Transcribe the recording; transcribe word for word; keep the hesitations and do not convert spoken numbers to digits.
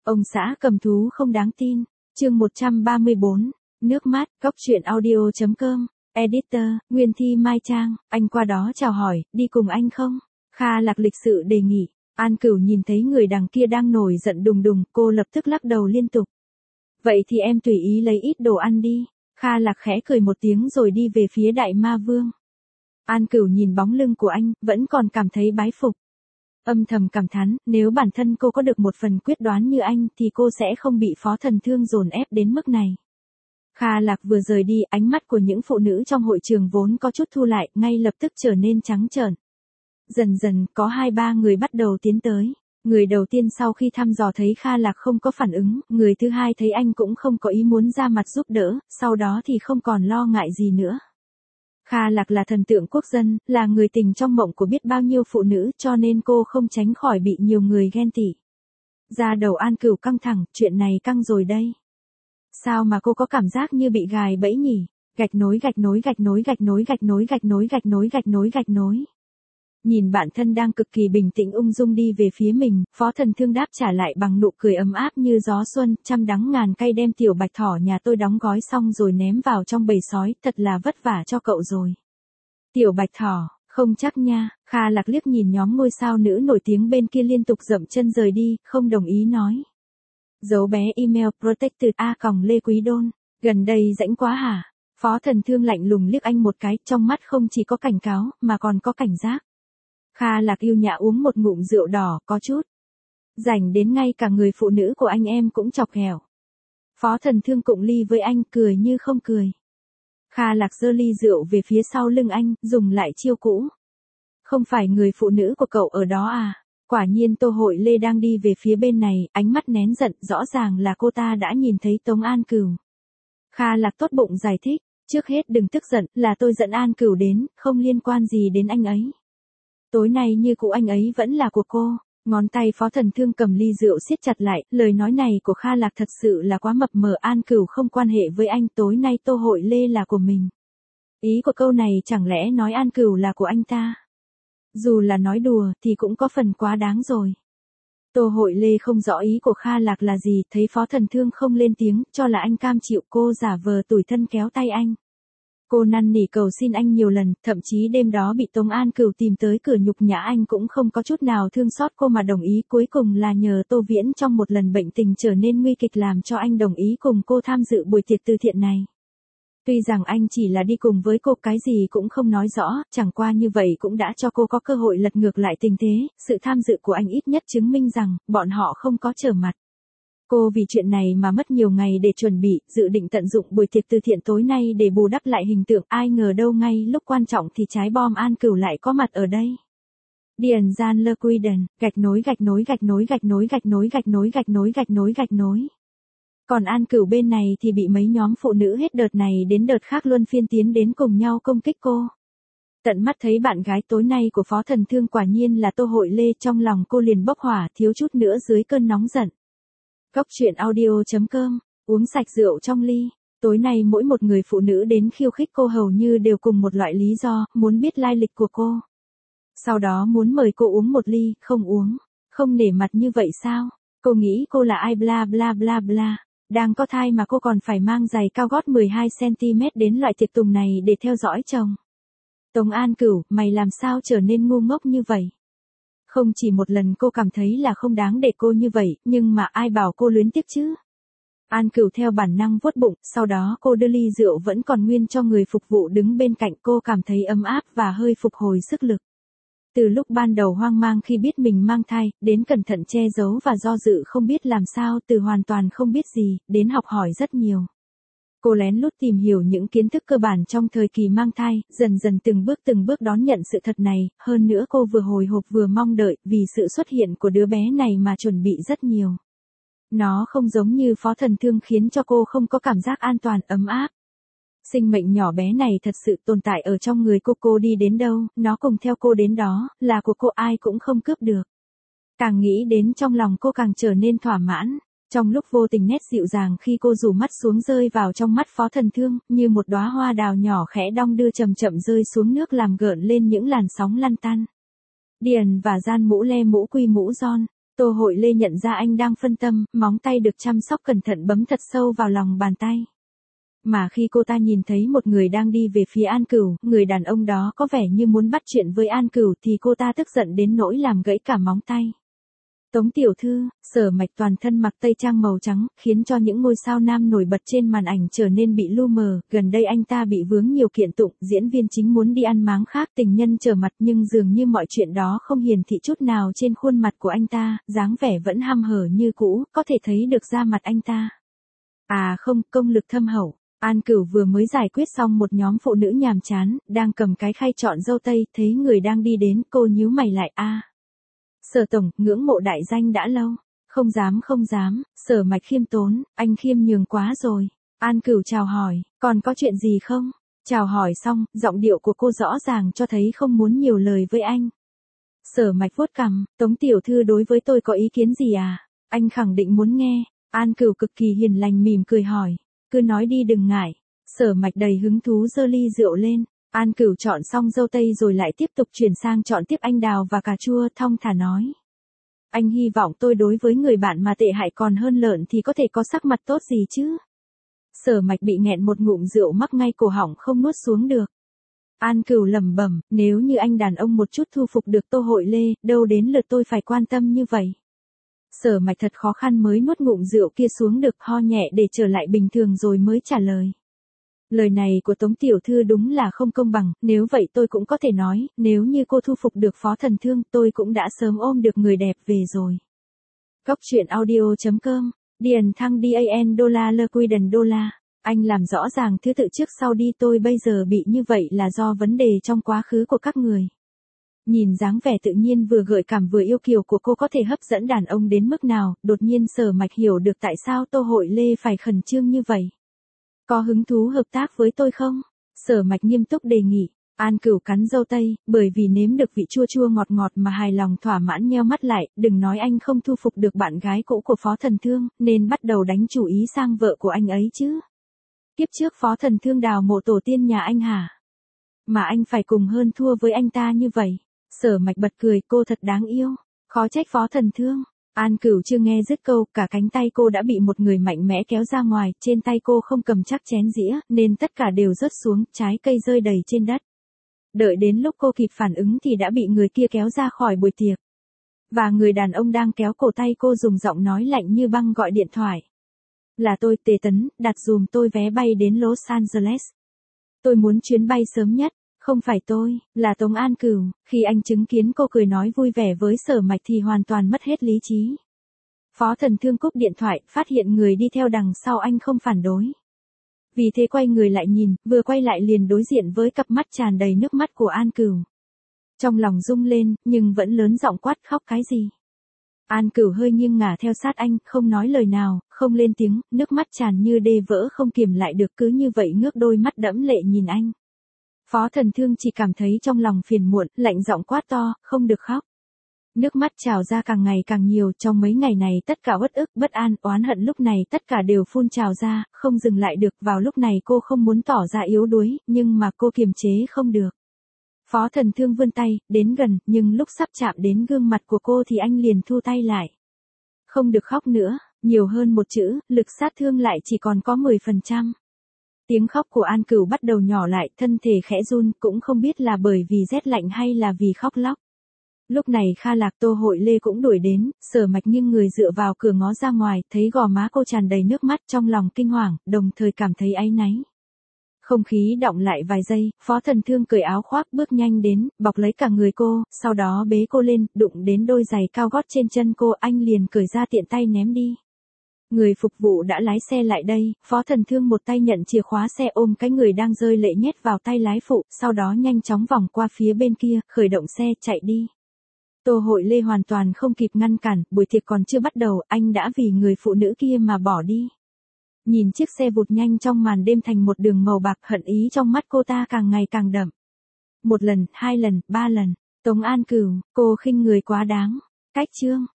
Ông xã cầm thú không đáng tin. Chương một trăm ba mươi bốn. Nước mắt. Góc truyện audio chấm com. Editor, Nguyên Thi Mai Trang. Anh qua đó chào hỏi, đi cùng anh không? Kha Lạc lịch sự đề nghị. An Cửu nhìn thấy người đằng kia đang nổi giận đùng đùng, cô lập tức lắc đầu liên tục. Vậy thì em tùy ý lấy ít đồ ăn đi. Kha Lạc khẽ cười một tiếng rồi đi về phía Đại Ma Vương. An Cửu nhìn bóng lưng của anh, vẫn còn cảm thấy bái phục. Âm thầm cảm thán, nếu bản thân cô có được một phần quyết đoán như anh thì cô sẽ không bị Phó Thần Thương dồn ép đến mức này. Kha Lạc vừa rời đi, ánh mắt của những phụ nữ trong hội trường vốn có chút thu lại, ngay lập tức trở nên trắng trợn. Dần dần, có hai ba người bắt đầu tiến tới. Người đầu tiên sau khi thăm dò thấy Kha Lạc không có phản ứng, người thứ hai thấy anh cũng không có ý muốn ra mặt giúp đỡ, sau đó thì không còn lo ngại gì nữa. Kha Lạc là thần tượng quốc dân, là người tình trong mộng của biết bao nhiêu phụ nữ, cho nên cô không tránh khỏi bị nhiều người ghen tị. Da đầu An Cửu căng thẳng, chuyện này căng rồi đây. Sao mà cô có cảm giác như bị gài bẫy nhỉ? Gạch nối gạch nối gạch nối gạch nối gạch nối gạch nối gạch nối gạch nối gạch nối. Nhìn bạn thân đang cực kỳ bình tĩnh ung dung đi về phía mình, Phó Thần Thương đáp trả lại bằng nụ cười ấm áp như gió xuân, trăm đắng ngàn cay đem tiểu bạch thỏ nhà tôi đóng gói xong rồi ném vào trong bầy sói, thật là vất vả cho cậu rồi. Tiểu bạch thỏ, không chắc nha. Kha Lạc liếc nhìn nhóm ngôi sao nữ nổi tiếng bên kia liên tục dậm chân rời đi, không đồng ý nói. Dấu bé email protected a còng Lê Quý Đôn, gần đây rãnh quá hả? Phó Thần Thương lạnh lùng liếc anh một cái, trong mắt không chỉ có cảnh cáo, mà còn có cảnh giác. Kha Lạc yêu nhã uống một ngụm rượu đỏ, có chút rảnh đến ngay cả người phụ nữ của anh em cũng chọc ghẹo. Phó Thần Thương cụng ly với anh, cười như không cười. Kha Lạc giơ ly rượu về phía sau lưng anh, dùng lại chiêu cũ. Không phải người phụ nữ của cậu ở đó à? Quả nhiên Tô Hội Lê đang đi về phía bên này, ánh mắt nén giận, rõ ràng là cô ta đã nhìn thấy Tống An Cửu. Kha Lạc tốt bụng giải thích, trước hết đừng tức giận, là tôi dẫn An Cửu đến, không liên quan gì đến anh ấy. Tối nay như cũ anh ấy vẫn là của cô. Ngón tay Phó Thần Thương cầm ly rượu siết chặt lại, lời nói này của Kha Lạc thật sự là quá mập mờ. An Cửu không quan hệ với anh, tối nay Tô Hội Lê là của mình. Ý của câu này chẳng lẽ nói An Cửu là của anh ta? Dù là nói đùa thì cũng có phần quá đáng rồi. Tô Hội Lê không rõ ý của Kha Lạc là gì, thấy Phó Thần Thương không lên tiếng, cho là anh cam chịu, cô giả vờ tủi thân kéo tay anh. Cô năn nỉ cầu xin anh nhiều lần, thậm chí đêm đó bị Tống An Cửu tìm tới cửa nhục nhã anh cũng không có chút nào thương xót cô mà đồng ý, cuối cùng là nhờ Tô Viễn trong một lần bệnh tình trở nên nguy kịch làm cho anh đồng ý cùng cô tham dự buổi tiệc từ thiện này. Tuy rằng anh chỉ là đi cùng với cô, cái gì cũng không nói rõ, chẳng qua như vậy cũng đã cho cô có cơ hội lật ngược lại tình thế, sự tham dự của anh ít nhất chứng minh rằng, bọn họ không có trở mặt. Cô vì chuyện này mà mất nhiều ngày để chuẩn bị, dự định tận dụng buổi tiệc từ thiện tối nay để bù đắp lại hình tượng, ai ngờ đâu ngay lúc quan trọng thì trái bom An Cửu lại có mặt ở đây. Điền Gian Lơ Quy Đần, gạch nối gạch nối gạch nối gạch nối gạch nối gạch nối gạch nối gạch nối gạch nối. Còn An Cửu bên này thì bị mấy nhóm phụ nữ hết đợt này đến đợt khác luân phiên tiến đến cùng nhau công kích cô. Tận mắt thấy bạn gái tối nay của Phó Thần Thương quả nhiên là Tô Hội Lê, trong lòng cô liền bốc hỏa, thiếu chút nữa dưới cơn nóng giận. Góc truyện audio chấm com, uống sạch rượu trong ly. Tối nay mỗi một người phụ nữ đến khiêu khích cô hầu như đều cùng một loại lý do, muốn biết lai lịch của cô. Sau đó muốn mời cô uống một ly, không uống, không nể mặt như vậy sao? Cô nghĩ cô là ai bla bla bla bla. Đang có thai mà cô còn phải mang giày cao gót mười hai xăng ti mét đến loại tiệc tùng này để theo dõi chồng. Tống An Cửu, mày làm sao trở nên ngu ngốc như vậy? Không chỉ một lần cô cảm thấy là không đáng để cô như vậy, nhưng mà ai bảo cô luyến tiếc chứ? An Cửu theo bản năng vuốt bụng, sau đó cô đưa ly rượu vẫn còn nguyên cho người phục vụ đứng bên cạnh, cô cảm thấy ấm áp và hơi phục hồi sức lực. Từ lúc ban đầu hoang mang khi biết mình mang thai, đến cẩn thận che giấu và do dự không biết làm sao, từ hoàn toàn không biết gì, đến học hỏi rất nhiều. Cô lén lút tìm hiểu những kiến thức cơ bản trong thời kỳ mang thai, dần dần từng bước từng bước đón nhận sự thật này, hơn nữa cô vừa hồi hộp vừa mong đợi, vì sự xuất hiện của đứa bé này mà chuẩn bị rất nhiều. Nó không giống như Phó Thần Thương khiến cho cô không có cảm giác an toàn, ấm áp. Sinh mệnh nhỏ bé này thật sự tồn tại ở trong người cô, cô đi đến đâu, nó cùng theo cô đến đó, là của cô, ai cũng không cướp được. Càng nghĩ đến trong lòng cô càng trở nên thỏa mãn. Trong lúc vô tình nét dịu dàng khi cô rủ mắt xuống rơi vào trong mắt Phó Thần Thương, như một đóa hoa đào nhỏ khẽ đong đưa chậm chậm rơi xuống nước làm gợn lên những làn sóng lăn tăn. Điền và Gian mũ le mũ quy mũ giòn. Tô Hội Lê nhận ra anh đang phân tâm, móng tay được chăm sóc cẩn thận bấm thật sâu vào lòng bàn tay. Mà khi cô ta nhìn thấy một người đang đi về phía An Cửu, người đàn ông đó có vẻ như muốn bắt chuyện với An Cửu thì cô ta tức giận đến nỗi làm gãy cả móng tay. Tống tiểu thư, Sở Mạch toàn thân mặc tây trang màu trắng, khiến cho những ngôi sao nam nổi bật trên màn ảnh trở nên bị lu mờ, gần đây anh ta bị vướng nhiều kiện tụng, diễn viên chính muốn đi ăn máng khác, tình nhân trở mặt nhưng dường như mọi chuyện đó không hiển thị chút nào trên khuôn mặt của anh ta, dáng vẻ vẫn hăm hở như cũ, có thể thấy được da mặt anh ta. À không, công lực thâm hậu. An Cửu vừa mới giải quyết xong một nhóm phụ nữ nhàm chán, đang cầm cái khay chọn dâu tây, thấy người đang đi đến, cô nhíu mày lại a. À. Sở tổng, ngưỡng mộ đại danh đã lâu. Không dám không dám, Sở Mạch khiêm tốn, anh khiêm nhường quá rồi. An Cửu chào hỏi, còn có chuyện gì không? Chào hỏi xong, giọng điệu của cô rõ ràng cho thấy không muốn nhiều lời với anh. Sở Mạch vuốt cằm, Tống tiểu thư đối với tôi có ý kiến gì à? Anh khẳng định muốn nghe. An Cửu cực kỳ hiền lành mỉm cười hỏi. Cứ nói đi đừng ngại. Sở Mạch đầy hứng thú giơ ly rượu lên. An Cửu chọn xong dâu tây rồi lại tiếp tục chuyển sang chọn tiếp anh đào và cà chua, thong thả nói. Anh hy vọng tôi đối với người bạn mà tệ hại còn hơn lợn thì có thể có sắc mặt tốt gì chứ. Sở Mạch bị nghẹn một ngụm rượu mắc ngay cổ họng không nuốt xuống được. An Cửu lẩm bẩm, nếu như anh đàn ông một chút thu phục được Tô Hội Lê, đâu đến lượt tôi phải quan tâm như vậy. Sở Mạch thật khó khăn mới nuốt ngụm rượu kia xuống được, ho nhẹ để trở lại bình thường rồi mới trả lời. Lời này của Tống tiểu thư đúng là không công bằng, nếu vậy tôi cũng có thể nói, nếu như cô thu phục được Phó Thần Thương, tôi cũng đã sớm ôm được người đẹp về rồi. Góc truyện audio chấm com, Điền Thăng Dan đô la lơ quy đần đô la. Anh làm rõ ràng thứ tự trước sau đi, tôi bây giờ bị như vậy là do vấn đề trong quá khứ của các người. Nhìn dáng vẻ tự nhiên vừa gợi cảm vừa yêu kiều của cô có thể hấp dẫn đàn ông đến mức nào, đột nhiên Sở Mạch hiểu được tại sao Tô Hội Lê phải khẩn trương như vậy. Có hứng thú hợp tác với tôi không? Sở Mạch nghiêm túc đề nghị. An Cửu cắn dâu tây, bởi vì nếm được vị chua chua ngọt ngọt mà hài lòng thỏa mãn nheo mắt lại, đừng nói anh không thu phục được bạn gái cũ của Phó Thần Thương, nên bắt đầu đánh chủ ý sang vợ của anh ấy chứ. Kiếp trước Phó Thần Thương đào mộ tổ tiên nhà anh hả? Mà anh phải cùng hơn thua với anh ta như vậy. Sở Mạch bật cười, cô thật đáng yêu. Khó trách Phó Thần Thương. An Cửu chưa nghe dứt câu, cả cánh tay cô đã bị một người mạnh mẽ kéo ra ngoài, trên tay cô không cầm chắc chén dĩa, nên tất cả đều rớt xuống, trái cây rơi đầy trên đất. Đợi đến lúc cô kịp phản ứng thì đã bị người kia kéo ra khỏi buổi tiệc. Và người đàn ông đang kéo cổ tay cô dùng giọng nói lạnh như băng gọi điện thoại. Là tôi, Tề Tấn, đặt dùm tôi vé bay đến Los Angeles. Tôi muốn chuyến bay sớm nhất. Không phải tôi, là Tống An Cửu. Khi anh chứng kiến cô cười nói vui vẻ với Sở Mạch thì hoàn toàn mất hết lý trí. Phó Thần Thương cúp điện thoại, phát hiện người đi theo đằng sau anh không phản đối. Vì thế quay người lại nhìn, vừa quay lại liền đối diện với cặp mắt tràn đầy nước mắt của An Cửu. Trong lòng rung lên, nhưng vẫn lớn giọng quát, khóc cái gì? An Cửu hơi nghiêng ngả theo sát anh, không nói lời nào, không lên tiếng, nước mắt tràn như đê vỡ không kiềm lại được, cứ như vậy ngước đôi mắt đẫm lệ nhìn anh. Phó Thần Thương chỉ cảm thấy trong lòng phiền muộn, lạnh giọng quát to, không được khóc. Nước mắt trào ra càng ngày càng nhiều, trong mấy ngày này tất cả uất ức, bất an, oán hận lúc này tất cả đều phun trào ra, không dừng lại được, vào lúc này cô không muốn tỏ ra yếu đuối, nhưng mà cô kiềm chế không được. Phó Thần Thương vươn tay, đến gần, nhưng lúc sắp chạm đến gương mặt của cô thì anh liền thu tay lại. Không được khóc nữa, nhiều hơn một chữ, lực sát thương lại chỉ còn có mười phần trăm. Tiếng khóc của An Cửu bắt đầu nhỏ lại, thân thể khẽ run, cũng không biết là bởi vì rét lạnh hay là vì khóc lóc. Lúc này Kha Lạc Tô Hội Lê cũng đuổi đến, Sở Mạch nghiêng người dựa vào cửa ngó ra ngoài, thấy gò má cô tràn đầy nước mắt, trong lòng kinh hoàng, đồng thời cảm thấy áy náy. Không khí đọng lại vài giây, Phó Thần Thương cởi áo khoác bước nhanh đến, bọc lấy cả người cô, sau đó bế cô lên, đụng đến đôi giày cao gót trên chân cô, anh liền cởi ra tiện tay ném đi. Người phục vụ đã lái xe lại đây, Phó Thần Thương một tay nhận chìa khóa xe ôm cái người đang rơi lệ nhét vào tay lái phụ, sau đó nhanh chóng vòng qua phía bên kia, khởi động xe, chạy đi. Tô Hội Lê hoàn toàn không kịp ngăn cản, buổi tiệc còn chưa bắt đầu, anh đã vì người phụ nữ kia mà bỏ đi. Nhìn chiếc xe vụt nhanh trong màn đêm thành một đường màu bạc, hận ý trong mắt cô ta càng ngày càng đậm. Một lần, hai lần, ba lần, Tống An Cửu, cô khinh người quá đáng. Cách chương.